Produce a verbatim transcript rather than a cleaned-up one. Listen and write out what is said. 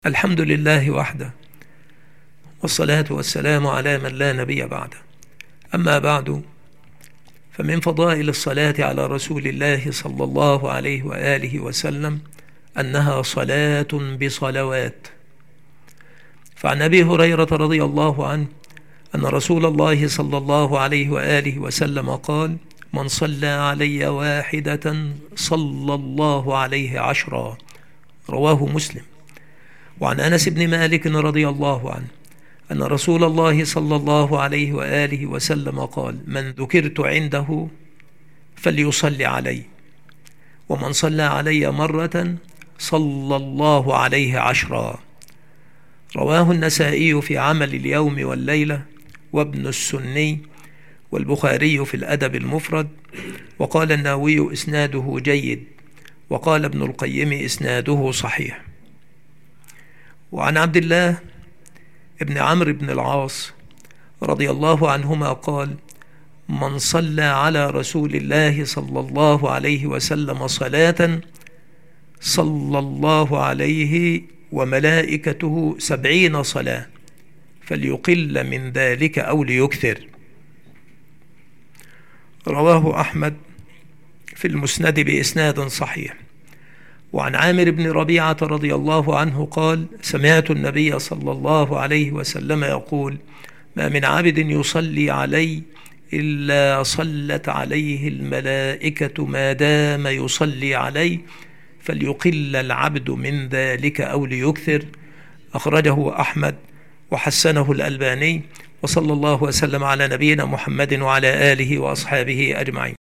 الحمد لله وحده، والصلاة والسلام على من لا نبي بعده. أما بعد، فمن فضائل الصلاة على رسول الله صلى الله عليه وآله وسلم أنها صلاة بصلوات. فعن أبي هريرة رضي الله عنه أن رسول الله صلى الله عليه وآله وسلم قال: من صلى علي واحدة صلى الله عليه عشرا. رواه مسلم. وعن أنس بن مالك رضي الله عنه أن رسول الله صلى الله عليه وآله وسلم قال: من ذكرت عنده فليصلي علي، ومن صلى علي مرة صلى الله عليه عشرا. رواه النسائي في عمل اليوم والليلة، وابن السني، والبخاري في الأدب المفرد. وقال النووي: إسناده جيد. وقال ابن القيم: إسناده صحيح. وعن عبد الله ابن عمرو بن العاص رضي الله عنهما قال: من صلى على رسول الله صلى الله عليه وسلم صلاة صلى الله عليه وملائكته سبعين صلاة، فليقل من ذلك أو ليكثر. رواه أحمد في المسند بإسناد صحيح. وعن عامر بن ربيعة رضي الله عنه قال: سمعت النبي صلى الله عليه وسلم يقول: ما من عبد يصلي علي إلا صلت عليه الملائكة ما دام يصلي علي، فليقل العبد من ذلك أو ليكثر. أخرجه أحمد وحسنه الألباني. وصلى الله وسلم على نبينا محمد وعلى آله وأصحابه أجمعين.